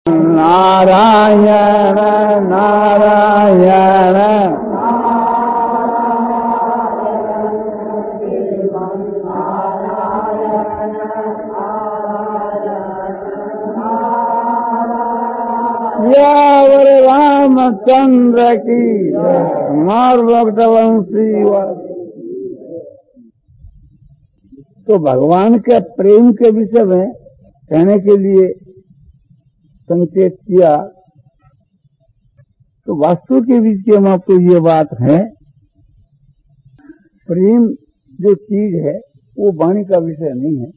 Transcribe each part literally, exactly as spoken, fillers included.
नारायण नारायण यावर रामचंद्र की हमार भक्तवंशी। तो भगवान के प्रेम के विषय में कहने के लिए संकेत किया। तो वास्तु के बीच में आपको ये बात है, प्रेम जो चीज है वो वाणी का विषय नहीं है।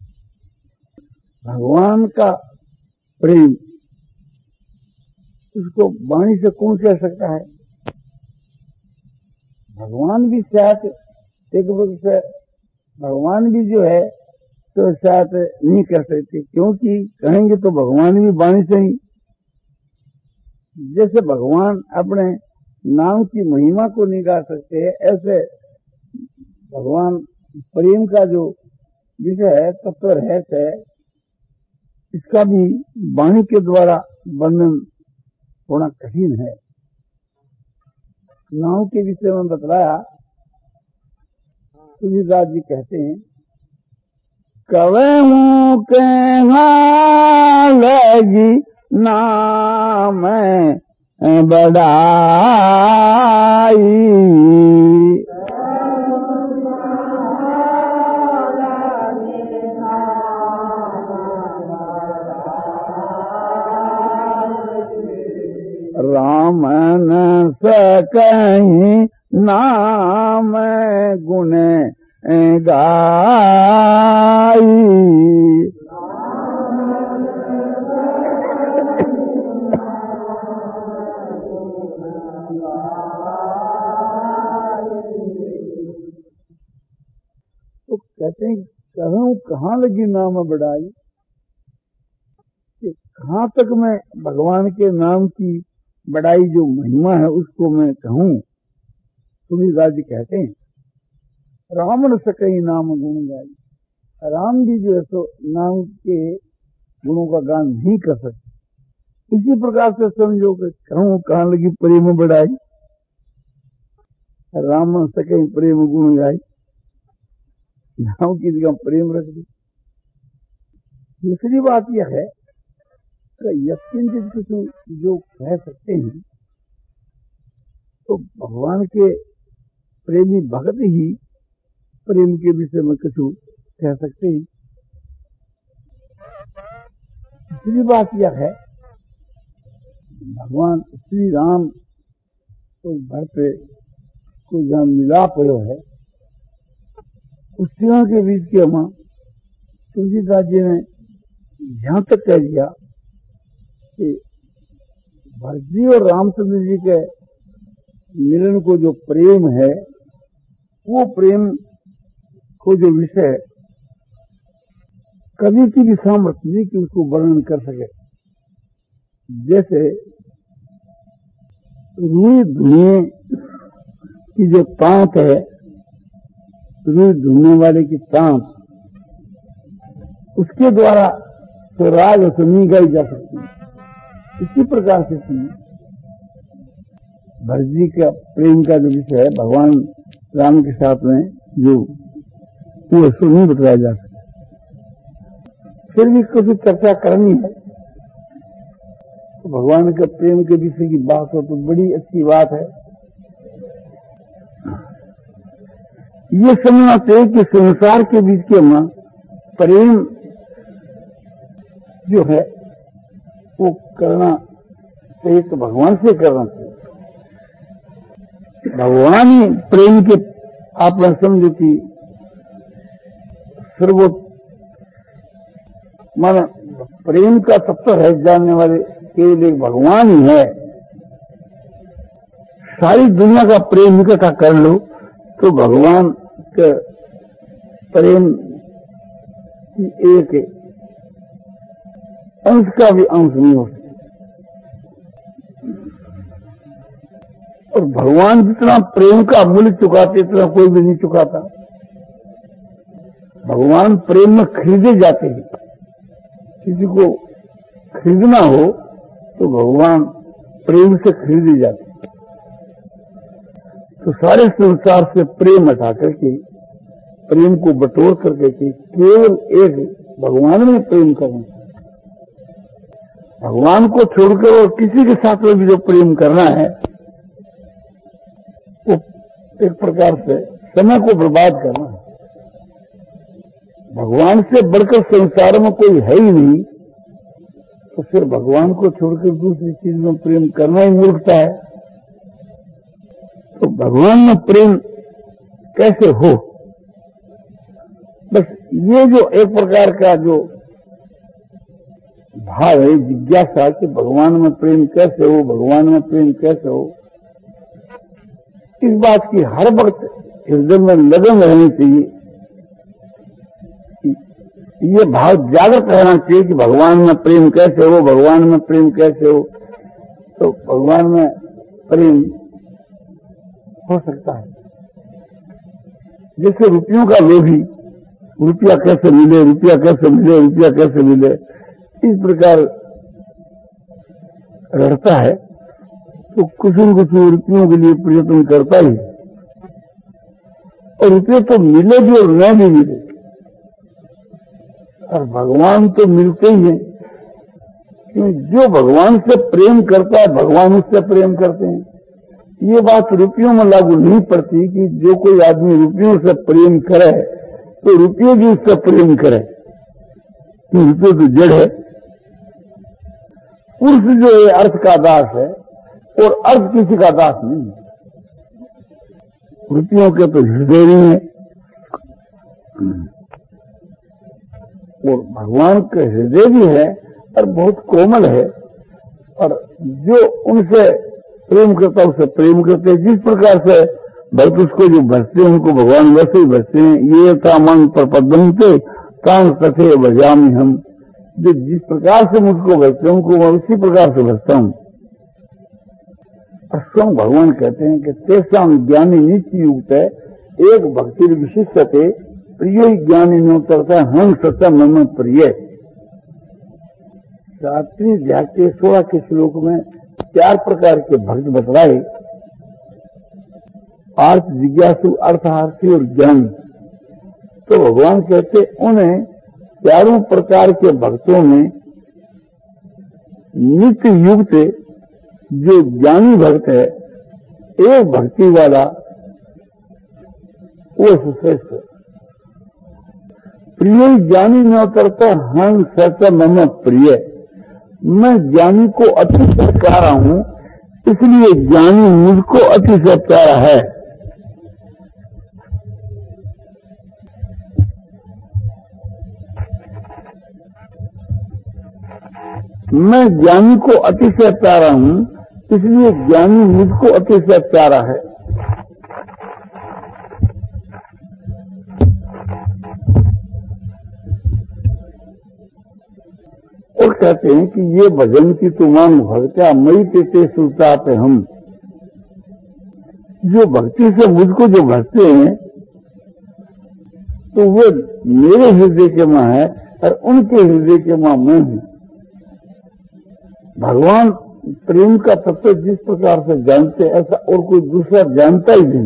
भगवान का प्रेम उसको वाणी से कौन कह सकता है? भगवान भी शायद एक वक्त से भगवान भी जो है तो शायद नहीं कह सकते, क्योंकि कहेंगे तो भगवान भी वाणी से ही। जैसे भगवान अपने नाम की महिमा को नहीं गा सकते, ऐसे भगवान प्रेम का जो विषय है तत्व रहस्य है, इसका भी वाणी के द्वारा वर्णन होना कठिन है। नाम के विषय में बतलाया, तुलसीदास जी कहते हैं, कवहूं के लगी नाम बड़ाई, राम न सकहीं नाम गुण गाई। तो कहते हैं कहूं कहाँ लगी नाम बढ़ाई, कहाँ तक मैं भगवान के नाम की बड़ाई जो महिमा है उसको मैं कहूं। तुलसीदास जी कहते हैं, राम न सकई नाम गुण गाई। राम जी जो है तो नाम के गुणों का गान नहीं कर सकते। इसी प्रकार से समझो कि कहूं कहाँ लगी प्रेम बढ़ाई, राम न सकई प्रेम गुण गाई, नाम की जगह प्रेम रख दी। दूसरी बात यह है कि यकीन जिसको जो कह सकते हैं तो भगवान के प्रेमी भक्त ही प्रेम के विषय में कुछ कह सकते हैं। दूसरी बात यह है, भगवान श्री राम तो घर पे कोई जहाँ मिलाप हो है, उस तीनों के बीच के मां तुलसीदास जी ने यहां तक कह दिया कि भरत जी और रामचंद्र जी के मिलन को जो प्रेम है, वो प्रेम को जो विषय कभी की भी सामर्थ्य नहीं कि उसको वर्णन कर सके। जैसे रुई धुने की जो तांत है, रुई धुने वाले की तांत, उसके द्वारा तो राग सुनी गाई जा सकती है। इसी प्रकार से भरत जी का प्रेम का जो विषय है भगवान राम के साथ में जो वो उसको नहीं बतलाया जा सकता। फिर भी कुछ चर्चा करनी है तो भगवान के प्रेम के विषय की बात हो तो बड़ी अच्छी बात है। ये समझना चाहिए कि संसार के बीच के मां प्रेम जो है वो करना चाहिए तो भगवान से करना चाहिए। भगवान ही प्रेम के आप समझो कि सर्वोच्च मान प्रेम का तत्व है जानने वाले केवल एक भगवान ही है। सारी दुनिया का प्रेम इकट्ठा कर लो तो भगवान के प्रेम की एक अंश का भी अंश नहीं हो सकता। और भगवान जितना प्रेम का मूल्य चुकाते इतना कोई भी नहीं चुकाता। भगवान प्रेम में खरीदे जाते हैं। किसी को खरीदना हो तो भगवान प्रेम से खरीदे जाते। तो सारे संसार से प्रेम हटा करके, प्रेम को बटोर करके के केवल एक भगवान में प्रेम करना। भगवान को छोड़कर और किसी के साथ में भी जो प्रेम करना है वो एक प्रकार से समय को बर्बाद करना है। भगवान से बढ़कर संसार में कोई है ही नहीं, तो फिर भगवान को छोड़कर दूसरी चीज में प्रेम करना ही मूर्खता है। तो भगवान में प्रेम कैसे हो, बस ये जो एक प्रकार का जो भाव है, जिज्ञासा कि भगवान में प्रेम कैसे हो, भगवान में प्रेम कैसे हो, इस बात की हर वक्त हृदय में लगन रहनी चाहिए। ये भाव जागृत रहना चाहिए कि भगवान में प्रेम कैसे हो, भगवान में प्रेम कैसे हो। तो भगवान में प्रेम हो सकता है। जैसे रुपयों का लोभी, रुपया कैसे मिले, रुपया कैसे मिले, रुपया कैसे मिले, इस प्रकार रहता है, तो कुछ न कुछ रुपयों के लिए प्रयत्न करता ही, और रुपये तो मिले भी और न भी मिले, और भगवान तो मिलते ही हैं। क्योंकि जो भगवान से प्रेम करता है भगवान उससे प्रेम करते हैं। ये बात रुपयों में लागू नहीं पड़ती कि जो कोई आदमी रुपयों से प्रेम करे तो रुपये भी उससे प्रेम करे, क्योंकि रुपये तो जड़ है। पुरुष जो है अर्थ का दास है और अर्थ किसी का दास नहीं है। रुपयों के तो हृदय नहीं है और भगवान के हृदय भी है और बहुत कोमल है, और जो उनसे प्रेम करता है उसे प्रेम करते हैं। जिस प्रकार से भक्त उसको जो भजते हैं उनको भगवान वैसे ही भजते हैं। ये था मन पर पद्म थे तांग तथे भजामी हम, जो जिस प्रकार से मुझको भजते हैं उनको मैं उसी प्रकार से भजता हूँ। स्वयं भगवान कहते हैं कि तेषां ज्ञानी नीति युक्त है एक भक्ति विशिष्टते प्रिय ज्ञानी नोतरता हम सत्य मम प्रिय। सातवीं अध्याय के सोलह के श्लोक में चार प्रकार के भक्त बतलाए, अर्थ जिज्ञासु, अर्थार्थी और ज्ञानी। तो भगवान कहते उन्हें चारों प्रकार के भक्तों में नित्य युक्त जो ज्ञानी भक्त है, एक भक्ति वाला, वो श्रेष्ठ है। प्रिय ज्ञानी न करता हम सत्य मम प्रिय। मैं ज्ञानी को अतिशय प्यारा हूं, इसलिए ज्ञानी मुझको अतिशय प्यारा है। मैं ज्ञानी को अतिशय प्यारा हूं, इसलिए ज्ञानी मुझको अतिशय प्यारा है। और कहते हैं कि ये भजन की तुमान भक्त्या मई तेते सुनता पे हम, जो भक्ति से मुझको जो भजते हैं तो वो मेरे हृदय के मां है और उनके हृदय के मां मैं हूं। भगवान प्रेम का तत्व जिस प्रकार से जानते ऐसा और कोई दूसरा जानता ही नहीं।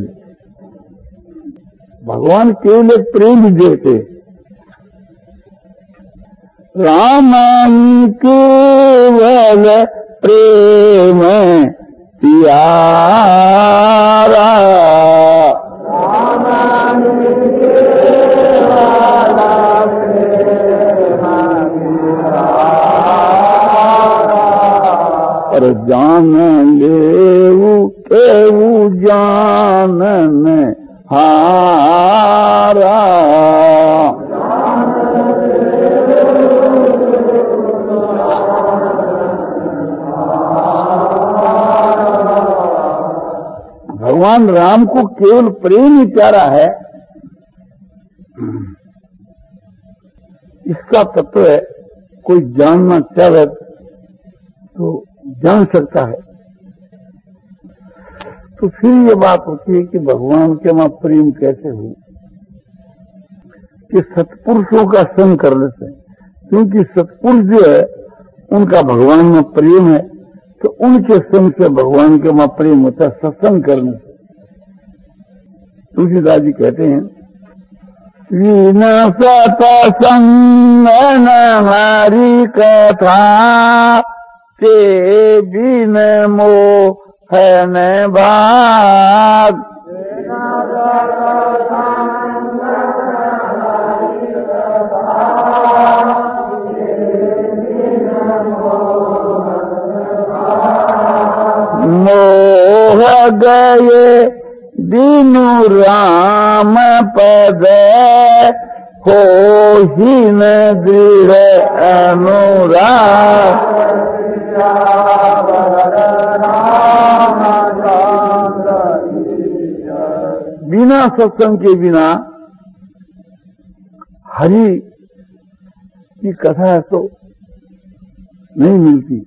भगवान केवल एक प्रेम ही देते। रामानी केवल प्रेम प्यारा, और जान लेऊ केऊ जानन हारा। भगवान राम को केवल प्रेम ही प्यारा है, इसका तत्व है। कोई जानना चाहे तो जान सकता है। तो फिर ये बात होती है कि भगवान के वहां प्रेम कैसे हो, कि सत्पुरुषों का संग करने से। क्योंकि सत्पुरुष जो है उनका भगवान में प्रेम है तो उनके संग से भगवान के वहां प्रेम होता है, सत्संग करने से। तुलसीदास जी कहते हैं, वीना सतसंग हरि कथा ते बिन मोह न भाग। मोह गए दीनु राम पद हो ही न दृढ़ अनुराग। बिना सत्संग के बिना हरि की कथा तो नहीं मिलती,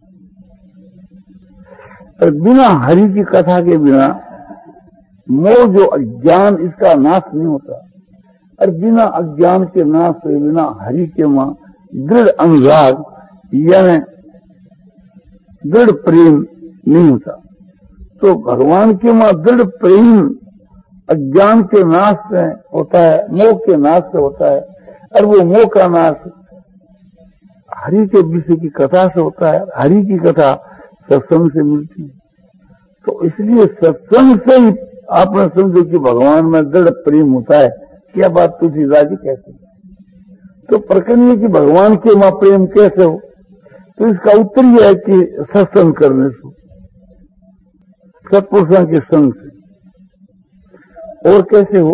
और बिना हरि की कथा के बिना मोह जो अज्ञान इसका नाश नहीं होता, और बिना अज्ञान के नाश के बिना हरि के मां दृढ़ अनुराग यानी दृढ़ प्रेम नहीं होता। तो भगवान के मां दृढ़ प्रेम अज्ञान के नाश से होता है, मोह के नाश से होता है, और वो मोह का नाश हरि के विषय की कथा से होता है। हरि की कथा सत्संग से मिलती है। तो इसलिए सत्संग से ही आपने समझो कि भगवान में दृढ़ प्रेम होता है। क्या बात तुलसीदास जी कहते हैं। तो प्रकरण कि भगवान के मां प्रेम कैसे हो, तो इसका उत्तर यह है कि सत्संग करने से, सत्पुरुषों के संग से। और कैसे हो,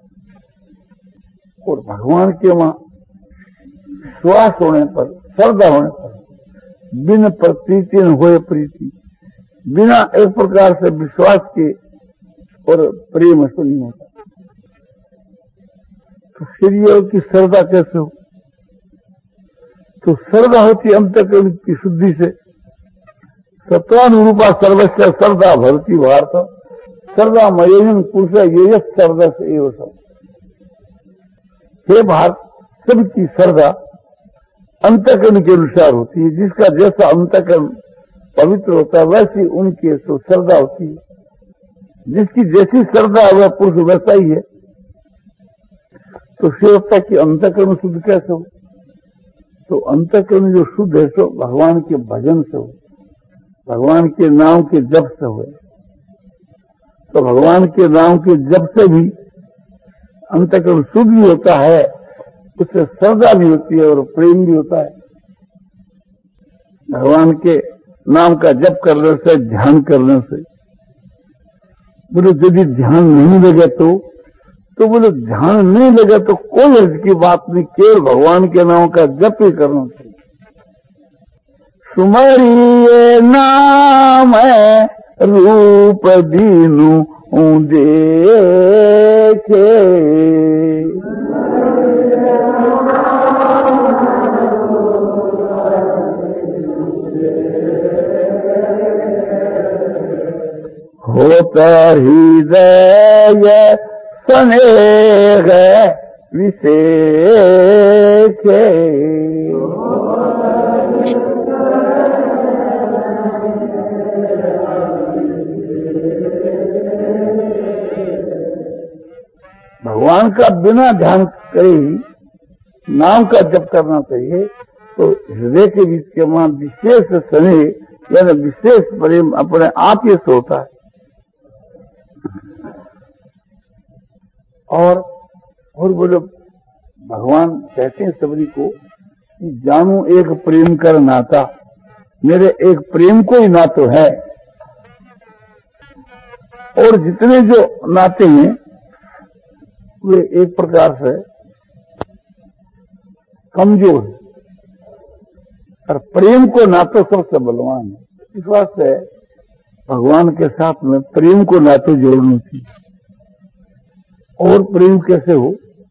और भगवान के वहां श्वास होने पर, श्रद्धा होने पर, बिन प्रतीति न होए प्रीति, बिना एक प्रकार से विश्वास के और प्रेम से नहीं होता। तो शरीर की श्रद्धा कैसे हो, तो श्रद्धा होती अंतःकरण की शुद्धि से। सत्वानुरूपा सर्वस्व श्रद्धा भरती भारत, श्रद्धा मयम पुरुष ये श्रद्धा से एवं सब। हे भारत, सबकी श्रद्धा अंतःकरण के अनुसार होती है। जिसका जैसा अंतःकरण पवित्र होता है वैसी उनकी तो श्रद्धा होती है। जिसकी जैसी श्रद्धा है वह पुरुष वैसा ही है। तो शिवता की अंतःकरण शुद्ध कैसे हो, तो अंतःकरण जो शुद्ध है सो भगवान के भजन से हो, भगवान के नाम के जप से हो। तो भगवान के नाम के जप से भी अंतःकरण शुद्ध भी होता है, उससे श्रद्धा भी होती है और प्रेम भी होता है। भगवान के नाम का जप करने से, ध्यान करने से, बोले यदि ध्यान नहीं लगे तो तो बोले ध्यान नहीं लगे तो कोई इसकी बात नहीं, केवल भगवान के नाम का जप ही करना चाहिए। सुमरिए नाम रूप दीनु देखे, होता हृदय स्नेह विशेष। भगवान का बिना ध्यान करे ही नाम का जप करना चाहिए। तो हृदय के बीच के वहां विशेष स्नेह यानी विशेष प्रेम अपने आप ही से होता है। और और बोलो भगवान कहते हैं सबरी को कि जानू एक प्रेम कर नाता, मेरे एक प्रेम को ही नातो है। और जितने जो नाते हैं वे एक प्रकार से कमजोर है, और प्रेम को नातो सबसे बलवान है। इस वास्ते भगवान के साथ में प्रेम को नातो जोड़ना चाहिए। और प्रेम कैसे हो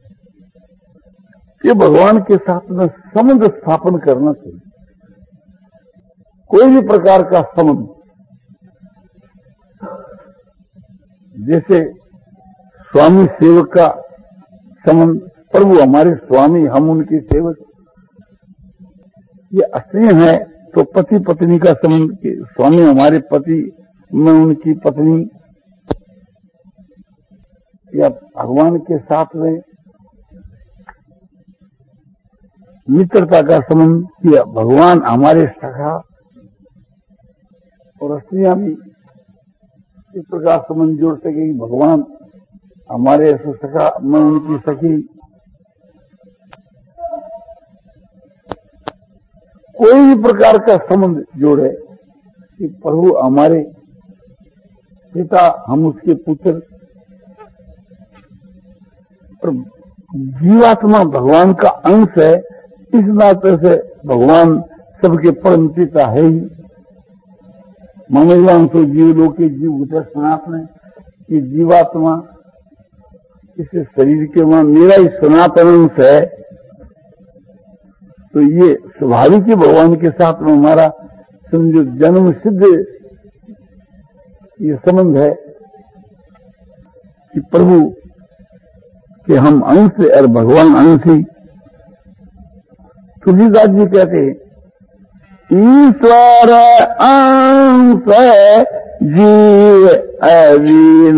कि भगवान के साथ में संबंध स्थापन करना चाहिए। कोई भी प्रकार का संबंध, जैसे स्वामी सेवक का संबंध, प्रभु हमारे स्वामी हम उनके सेवक, ये स्नेह है तो पति पत्नी का संबंध, स्वामी हमारे पति में उनकी पत्नी, या भगवान के साथ में मित्रता का संबंध, या भगवान हमारे सखा, और स्त्रियां भी इस प्रकार संबंध जोड़ सके कि भगवान हमारे ऐसे सखा, मैं उनकी सखी। कोई भी प्रकार का संबंध जोड़े कि प्रभु हमारे पिता, हम उसके पुत्र, और जीवात्मा भगवान का अंश है, इस नाते से भगवान सबके परम पिता है ही। ममेवान तो जीवलोक के जीव सनातन है कि जीवात्मा इस शरीर के वहां मेरा ही सनातन अंश है। तो ये स्वाभाविक ही भगवान के साथ में हमारा समझो जन्म सिद्ध ये संबंध है कि प्रभु के हम अंश और भगवान अंश ही। तुलसीदास जी कहते हैं ईश्वर अंश जीव अविनाशी,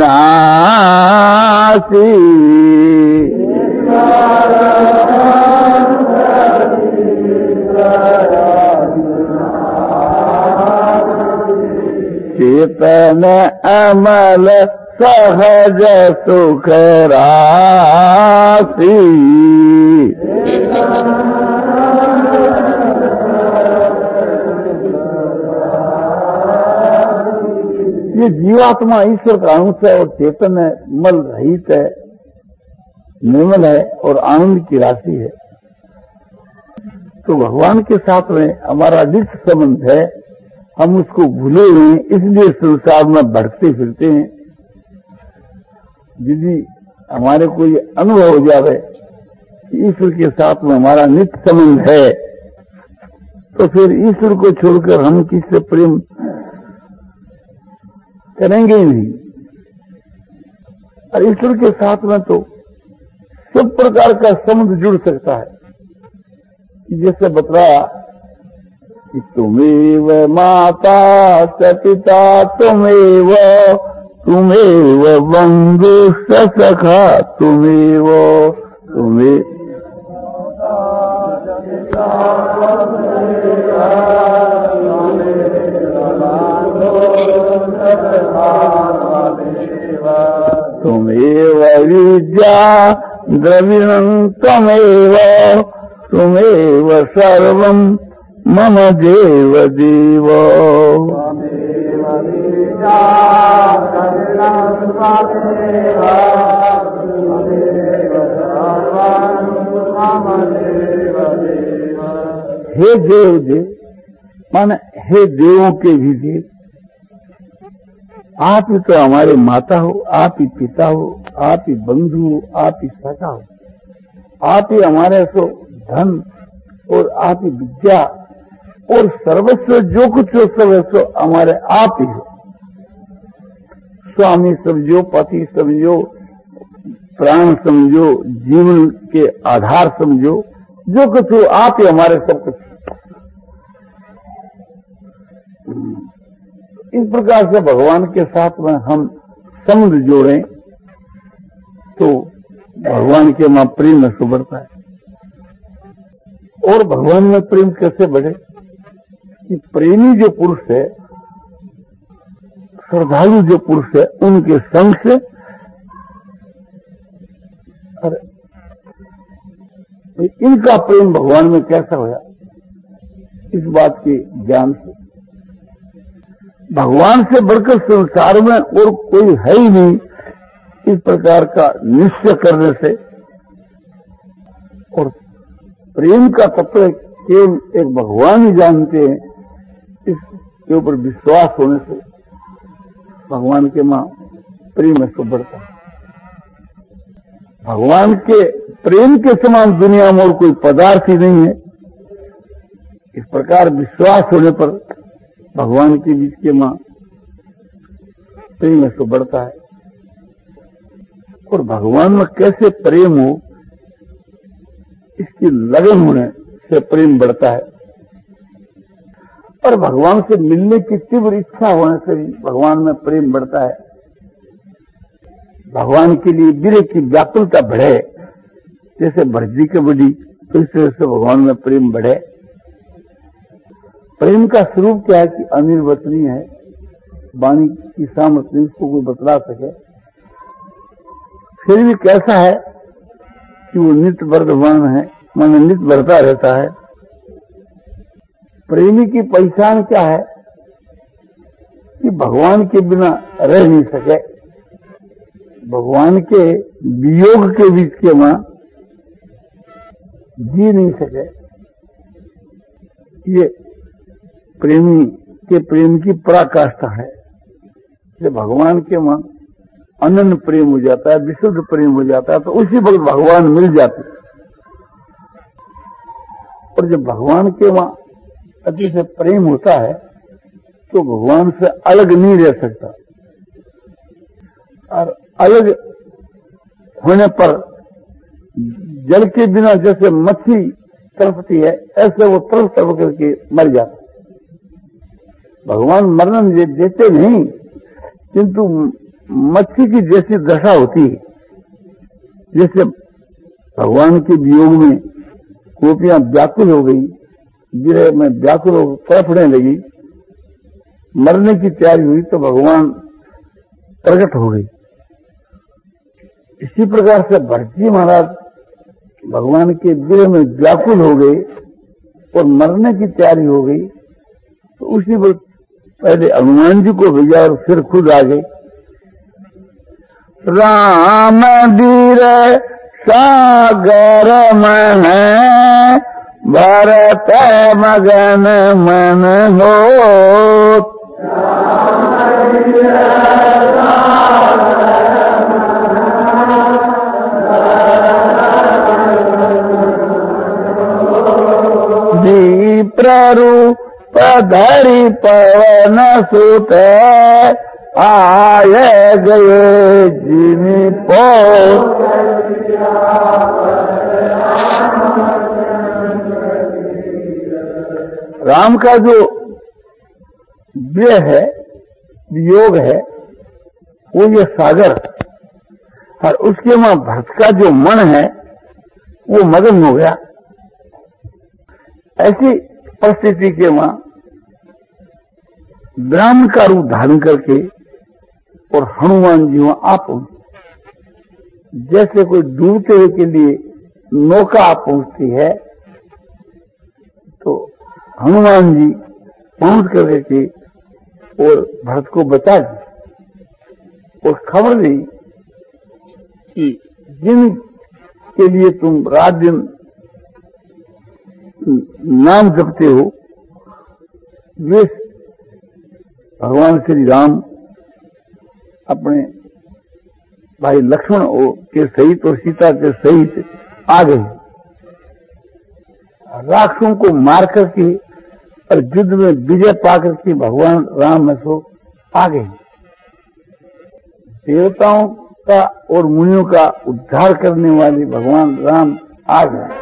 चेतन अमल सहज सुख राशि। ये जीवात्मा ईश्वर का अंश है और चेतन है, मल रहित है, निर्मल है और आनंद की राशि है। तो भगवान के साथ में हमारा नित्य संबंध है, हम उसको भूले हुए हैं, इसलिए संसार में भटकते फिरते हैं। यदि हमारे को ये अनुभव हो जावे कि ईश्वर के साथ में हमारा नित्य संबंध है, तो फिर ईश्वर को छोड़कर हम किससे प्रेम करेंगे ही नहीं। और ईश्वर के साथ में तो सब प्रकार का संबंध जुड़ सकता है। जैसे बतलाया कि तुमेव माता च पिता, तुमेव तुमेव बंधु सखा, तुमेव तुम्हें तुमेव विद्या द्रविणं, त्वमेव तुमेव सर्वं मम देव देव। हे देव देव माने हे देवों के भी देव, आप ही तो हमारे माता हो, आप ही पिता हो, आप ही बंधु हो, आप ही सखा हो, आप ही हमारे सो धन और आप ही विद्या और सर्वस्व जो कुछ हो सर्वस्व हमारे आप ही हो। स्वामी समझो, पति समझो, प्राण समझो, जीवन के आधार समझो, जो कुछ हो आप ही हमारे सब कुछ। इस प्रकार से भगवान के साथ में हम संबंध जोड़ें तो भगवान के मां प्रेम में सुबरता है। और भगवान में प्रेम कैसे बढ़े कि प्रेमी जो पुरुष है, श्रद्धालु जो पुरुष है, उनके संग से अरे इनका प्रेम भगवान में कैसा होया, इस बात के ज्ञान से। भगवान से बढ़कर संसार में और कोई है ही नहीं, इस प्रकार का निश्चय करने से। और प्रेम का तत्व केवल एक भगवान ही जानते हैं, इसके ऊपर विश्वास होने से भगवान के मां प्रेम में तो बढ़ता है। भगवान के प्रेम के समान दुनिया में और कोई पदार्थ ही नहीं है। इस प्रकार विश्वास होने पर भगवान के बीच के मां प्रेम में तो बढ़ता है। और भगवान में कैसे प्रेम हो, इसकी लगन होने से प्रेम बढ़ता है। और भगवान से मिलने की तीव्र इच्छा होने से भी भगवान में प्रेम बढ़ता है। भगवान के लिए विरह की व्याकुलता बढ़े, जैसे भर्जी के बढ़ी तो इस तरह से भगवान में प्रेम बढ़े। प्रेम का स्वरूप क्या है कि अनिर्वचनीय है, वाणी की सामर्थ्य इसको कोई बतला सके। फिर भी कैसा है कि वो नित्य वर्धमान है, माने नित्य बढ़ता रहता है। प्रेमी की पहचान क्या है कि भगवान के बिना रह नहीं सके, भगवान के वियोग के बीच के मां जी नहीं सके। ये प्रेमी के प्रेम की पराकाष्ठा है। जब भगवान के मां अनन्य प्रेम हो जाता है, विशुद्ध प्रेम हो जाता है, तो उसी वक्त भगवान मिल जाते। और जब भगवान के मां अति से प्रेम होता है तो भगवान से अलग नहीं रह सकता। और अलग होने पर जल के बिना जैसे मच्छी तड़पती है, ऐसे वो तड़प तड़प करके मर जाता। भगवान मरण देते नहीं, किंतु मच्छी की जैसी दशा होती है। जैसे भगवान के वियोग में गोपियां व्याकुल हो गई, विरह में व्याकुल हो तड़पने लगी, मरने की तैयारी हुई तो भगवान प्रकट हो गई। इसी प्रकार से भरतजी महाराज भगवान के विरह में व्याकुल हो गए और मरने की तैयारी हो गई, तो उसी वक्त पहले हनुमान जी को भेजा और फिर खुद आ गए। राम धीर सागर मन भरत मगन मन हो। प्ररूप धरि पवन सुत आए गए जिनि पो। राम का जो विरह है, वियोग है, वो ये सागर, और उसके मां भरत का जो मन है वो मगन हो गया। ऐसी परिस्थिति के मां ब्राह्मण का रूप धारण करके और हनुमान जी वहां आप जैसे कोई डूबते हुए के लिए नौका आप पहुंचती है, तो हनुमान जी पहुंच करके और भरत को बता दी और खबर दी कि जिन के लिए तुम रात दिन नाम जपते हो, वे भगवान श्री राम अपने भाई लक्ष्मण के सहित और सीता के सहित आ गए। राक्षसों को मार करके और युद्ध में विजय पाकर के भगवान राम में सो आ गए। देवताओं का और मुनियों का उद्धार करने वाले भगवान राम आ गए।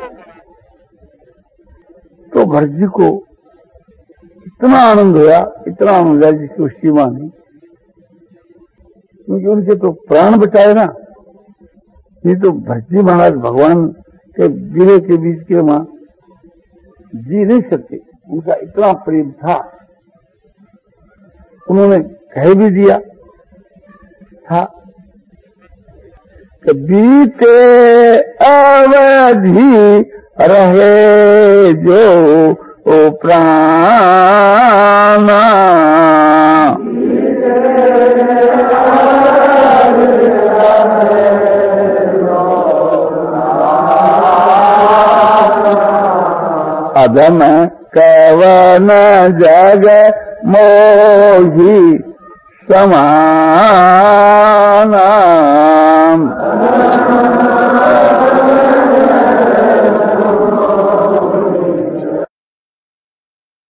तो भरत जी को इतना आनंद हुआ, इतना आनंद हुआ जिसकी उसकी सीमा नहीं, क्योंकि उनके तो प्राण बचाए ना। ये तो भरत जी महाराज भगवान के विरह के बीच के मां जी नहीं सकते, उनका इतना प्रेम था। उन्होंने कह भी दिया था कि बीते अवधि रहे जो ओ प्राणा, अधम कवन जग मोहि समाना।